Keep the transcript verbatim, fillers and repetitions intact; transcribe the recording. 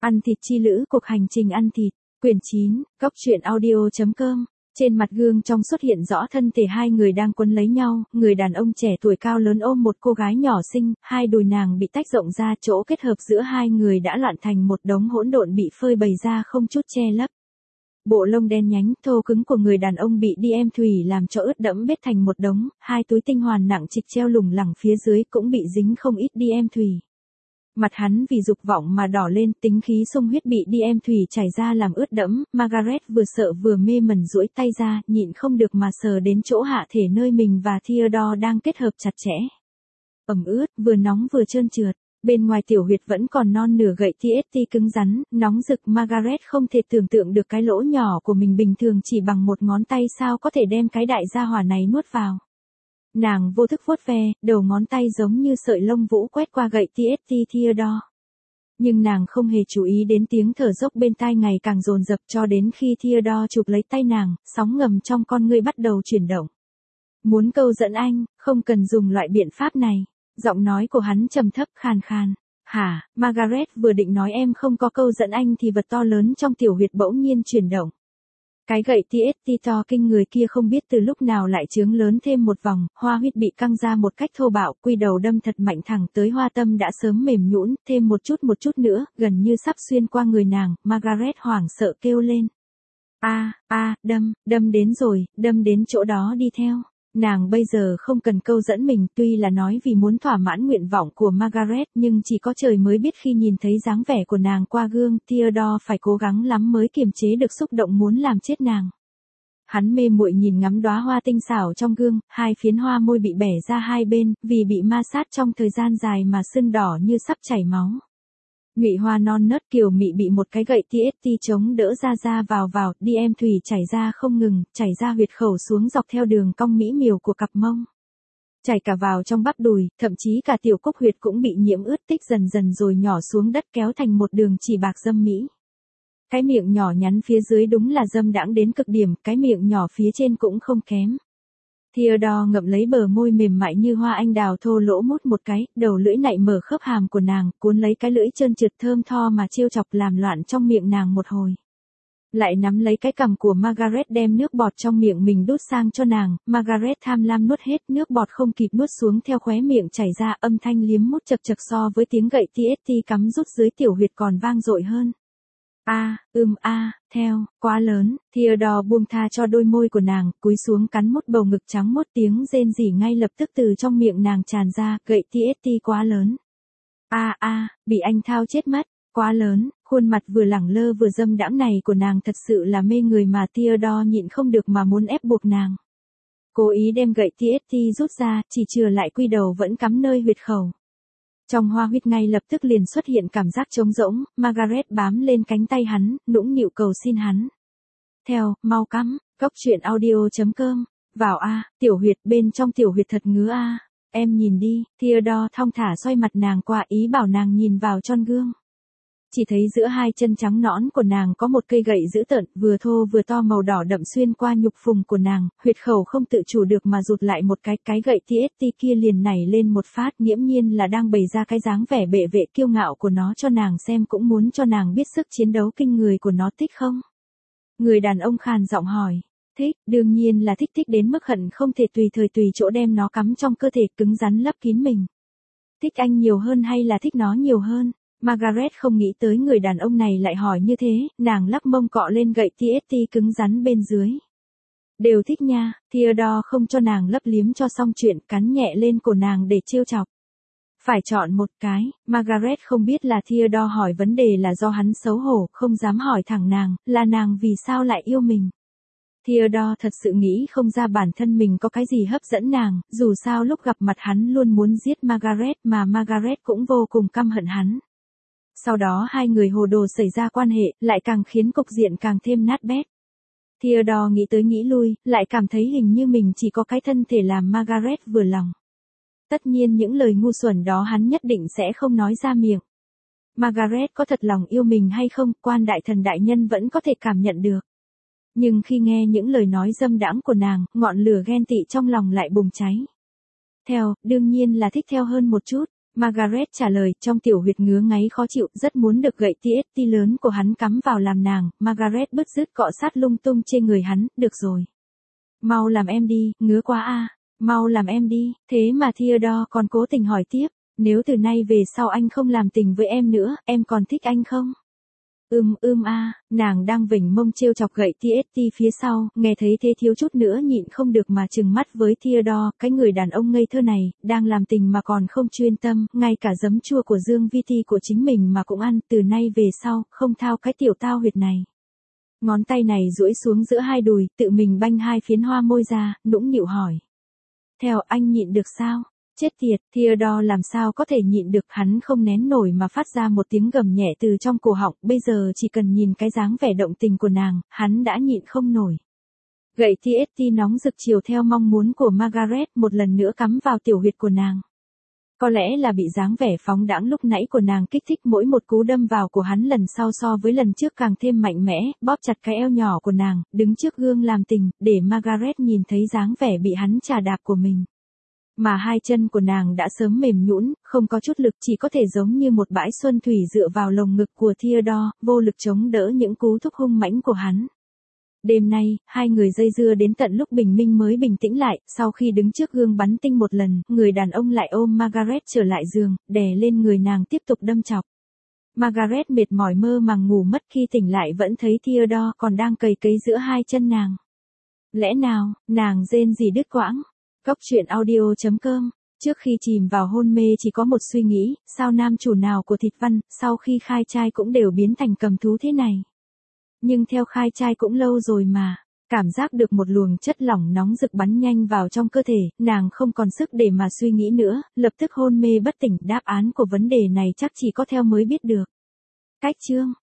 Ăn thịt chi lữ, cuộc hành trình ăn thịt, quyển chín, góc truyện audio chấm com. Trên mặt gương trong xuất hiện rõ thân thể hai người đang quấn lấy nhau, người đàn ông trẻ tuổi cao lớn ôm một cô gái nhỏ xinh, hai đùi nàng bị tách rộng ra, chỗ kết hợp giữa hai người đã loạn thành một đống hỗn độn bị phơi bày ra không chút che lấp. Bộ lông đen nhánh, thô cứng của người đàn ông bị đi em thủy làm cho ướt đẫm bết thành một đống, hai túi tinh hoàn nặng trịch treo lủng lẳng phía dưới cũng bị dính không ít đi em thủy. Mặt hắn vì dục vọng mà đỏ lên, tính khí sung huyết bị đi em thủy chảy ra làm ướt đẫm, Margaret vừa sợ vừa mê mẩn duỗi tay ra, nhịn không được mà sờ đến chỗ hạ thể nơi mình và Theodore đang kết hợp chặt chẽ. Ẩm ướt, vừa nóng vừa trơn trượt, bên ngoài tiểu huyệt vẫn còn non nửa gậy tê ét tê cứng rắn, nóng rực. Margaret không thể tưởng tượng được cái lỗ nhỏ của mình bình thường chỉ bằng một ngón tay sao có thể đem cái đại gia hỏa này nuốt vào. Nàng vô thức vuốt ve, đầu ngón tay giống như sợi lông vũ quét qua gậy tê ét tê Theodore. Nhưng nàng không hề chú ý đến tiếng thở dốc bên tai ngày càng dồn dập cho đến khi Theodore chụp lấy tay nàng, sóng ngầm trong con ngươi bắt đầu chuyển động. Muốn câu dẫn anh, không cần dùng loại biện pháp này. Giọng nói của hắn trầm thấp khàn khàn. Hả, Margaret vừa định nói em không có câu dẫn anh thì vật to lớn trong tiểu huyệt bỗng nhiên chuyển động. Cái gậy tê ét tê to kinh người kia không biết từ lúc nào lại trướng lớn thêm một vòng, hoa huyết bị căng ra một cách thô bạo, quy đầu đâm thật mạnh thẳng tới hoa tâm đã sớm mềm nhũn, thêm một chút một chút nữa, gần như sắp xuyên qua người nàng. Margaret hoảng sợ kêu lên. A, a, đâm, đâm đến rồi, đâm đến chỗ đó đi theo. Nàng bây giờ không cần câu dẫn mình, tuy là nói vì muốn thỏa mãn nguyện vọng của Margaret, nhưng chỉ có trời mới biết khi nhìn thấy dáng vẻ của nàng qua gương, Theodore phải cố gắng lắm mới kiềm chế được xúc động muốn làm chết nàng. Hắn mê muội nhìn ngắm đóa hoa tinh xảo trong gương, hai phiến hoa môi bị bẻ ra hai bên, vì bị ma sát trong thời gian dài mà sưng đỏ như sắp chảy máu. Nhụy hoa non nớt kiều mị bị một cái gậy tê ét tê chống đỡ ra ra vào vào, đi em thủy chảy ra không ngừng, chảy ra huyệt khẩu xuống dọc theo đường cong mỹ miều của cặp mông. Chảy cả vào trong bắp đùi, thậm chí cả tiểu cúc huyệt cũng bị nhiễm ướt, tích dần dần rồi nhỏ xuống đất kéo thành một đường chỉ bạc dâm mỹ. Cái miệng nhỏ nhắn phía dưới đúng là dâm đãng đến cực điểm, cái miệng nhỏ phía trên cũng không kém. Theodore ngậm lấy bờ môi mềm mại như hoa anh đào thô lỗ mút một cái, đầu lưỡi nạy mở khớp hàm của nàng, cuốn lấy cái lưỡi trơn trượt thơm tho mà trêu chọc làm loạn trong miệng nàng một hồi. Lại nắm lấy cái cằm của Margaret đem nước bọt trong miệng mình đút sang cho nàng, Margaret tham lam nuốt hết, nước bọt không kịp nuốt xuống theo khóe miệng chảy ra, âm thanh liếm mút chật chật so với tiếng gậy tê ét tê cắm rút dưới tiểu huyệt còn vang dội hơn. A, ưm a, theo, quá lớn. Theodore buông tha cho đôi môi của nàng, cúi xuống cắn mút bầu ngực trắng mốt, tiếng rên rỉ ngay lập tức từ trong miệng nàng tràn ra, gậy tê ét tê quá lớn. A a, bị anh thao chết mất, quá lớn. Khuôn mặt vừa lẳng lơ vừa dâm đãng này của nàng thật sự là mê người mà Theodore nhịn không được mà muốn ép buộc nàng. Cố ý đem gậy tê ét tê rút ra, chỉ chừa lại quy đầu vẫn cắm nơi huyệt khẩu. Trong hoa huyết ngay lập tức liền xuất hiện cảm giác trống rỗng, Margaret bám lên cánh tay hắn, nũng nịu cầu xin hắn. Theo, mau cắm, góc truyện audio chấm com, vào a, tiểu huyệt, bên trong tiểu huyệt thật ngứa a, em nhìn đi. Theodore thong thả xoay mặt nàng qua, ý bảo nàng nhìn vào tròn gương. Chỉ thấy giữa hai chân trắng nõn của nàng có một cây gậy dữ tợn, vừa thô vừa to màu đỏ đậm xuyên qua nhục phùng của nàng, huyệt khẩu không tự chủ được mà rụt lại một cái, cái gậy tê ét tê kia liền nảy lên một phát, nghiễm nhiên là đang bày ra cái dáng vẻ bệ vệ kiêu ngạo của nó cho nàng xem, cũng muốn cho nàng biết sức chiến đấu kinh người của nó. Thích không? Người đàn ông khàn giọng hỏi. Thích, đương nhiên là thích, thích đến mức hận không thể tùy thời tùy chỗ đem nó cắm trong cơ thể cứng rắn lấp kín mình. Thích anh nhiều hơn hay là thích nó nhiều hơn? Margaret không nghĩ tới người đàn ông này lại hỏi như thế, nàng lắc mông cọ lên gậy tê ét tê cứng rắn bên dưới. Đều thích nha. Theodore không cho nàng lấp liếm cho xong chuyện, cắn nhẹ lên cổ nàng để trêu chọc. Phải chọn một cái. Margaret không biết là Theodore hỏi vấn đề là do hắn xấu hổ, không dám hỏi thẳng nàng, là nàng vì sao lại yêu mình. Theodore thật sự nghĩ không ra bản thân mình có cái gì hấp dẫn nàng, dù sao lúc gặp mặt hắn luôn muốn giết Margaret mà Margaret cũng vô cùng căm hận hắn. Sau đó hai người hồ đồ xảy ra quan hệ, lại càng khiến cục diện càng thêm nát bét. Theodore nghĩ tới nghĩ lui, lại cảm thấy hình như mình chỉ có cái thân thể làm Margaret vừa lòng. Tất nhiên những lời ngu xuẩn đó hắn nhất định sẽ không nói ra miệng. Margaret có thật lòng yêu mình hay không, quan đại thần đại nhân vẫn có thể cảm nhận được. Nhưng khi nghe những lời nói dâm đãng của nàng, ngọn lửa ghen tị trong lòng lại bùng cháy. Theo, đương nhiên là thích theo hơn một chút. Margaret trả lời, trong tiểu huyệt ngứa ngáy khó chịu, rất muốn được gậy tê ét tê lớn của hắn cắm vào làm nàng. Margaret bứt rứt cọ sát lung tung trên người hắn, được rồi. Mau làm em đi, ngứa quá a, mau làm em đi. Thế mà Theodore còn cố tình hỏi tiếp, nếu từ nay về sau anh không làm tình với em nữa, em còn thích anh không? Ưm ưm a, nàng đang vểnh mông trêu chọc gậy tê ét tê phía sau, nghe thấy thế thiếu chút nữa nhịn không được mà trừng mắt với Theodore, cái người đàn ông ngây thơ này, đang làm tình mà còn không chuyên tâm, ngay cả giấm chua của Dương Vi Ti của chính mình mà cũng ăn, từ nay về sau, không thao cái tiểu tao huyệt này. Ngón tay này duỗi xuống giữa hai đùi, tự mình banh hai phiến hoa môi ra, nũng nịu hỏi. Theo anh nhịn được sao? Chết tiệt, Theodore làm sao có thể nhịn được, hắn không nén nổi mà phát ra một tiếng gầm nhẹ từ trong cổ họng, bây giờ chỉ cần nhìn cái dáng vẻ động tình của nàng, hắn đã nhịn không nổi. Gậy tê ét tê nóng rực chiều theo mong muốn của Margaret một lần nữa cắm vào tiểu huyệt của nàng. Có lẽ là bị dáng vẻ phóng đãng lúc nãy của nàng kích thích, mỗi một cú đâm vào của hắn lần sau so với lần trước càng thêm mạnh mẽ, bóp chặt cái eo nhỏ của nàng, đứng trước gương làm tình, để Margaret nhìn thấy dáng vẻ bị hắn chà đạp của mình. Mà hai chân của nàng đã sớm mềm nhũn, không có chút lực, chỉ có thể giống như một bãi xuân thủy dựa vào lồng ngực của Theodore, vô lực chống đỡ những cú thúc hung mãnh của hắn. Đêm nay, hai người dây dưa đến tận lúc bình minh mới bình tĩnh lại, sau khi đứng trước gương bắn tinh một lần, người đàn ông lại ôm Margaret trở lại giường, đè lên người nàng tiếp tục đâm chọc. Margaret mệt mỏi mơ màng ngủ mất, khi tỉnh lại vẫn thấy Theodore còn đang cầy cấy giữa hai chân nàng. Lẽ nào, nàng rên rỉ đứt quãng. Góc truyện audio chấm com. Trước khi chìm vào hôn mê chỉ có một suy nghĩ, sao nam chủ nào của Thịt Văn, sau khi khai trai cũng đều biến thành cầm thú thế này. Nhưng theo khai trai cũng lâu rồi mà. Cảm giác được một luồng chất lỏng nóng rực bắn nhanh vào trong cơ thể, nàng không còn sức để mà suy nghĩ nữa, lập tức hôn mê bất tỉnh. Đáp án của vấn đề này chắc chỉ có theo mới biết được. Cách chương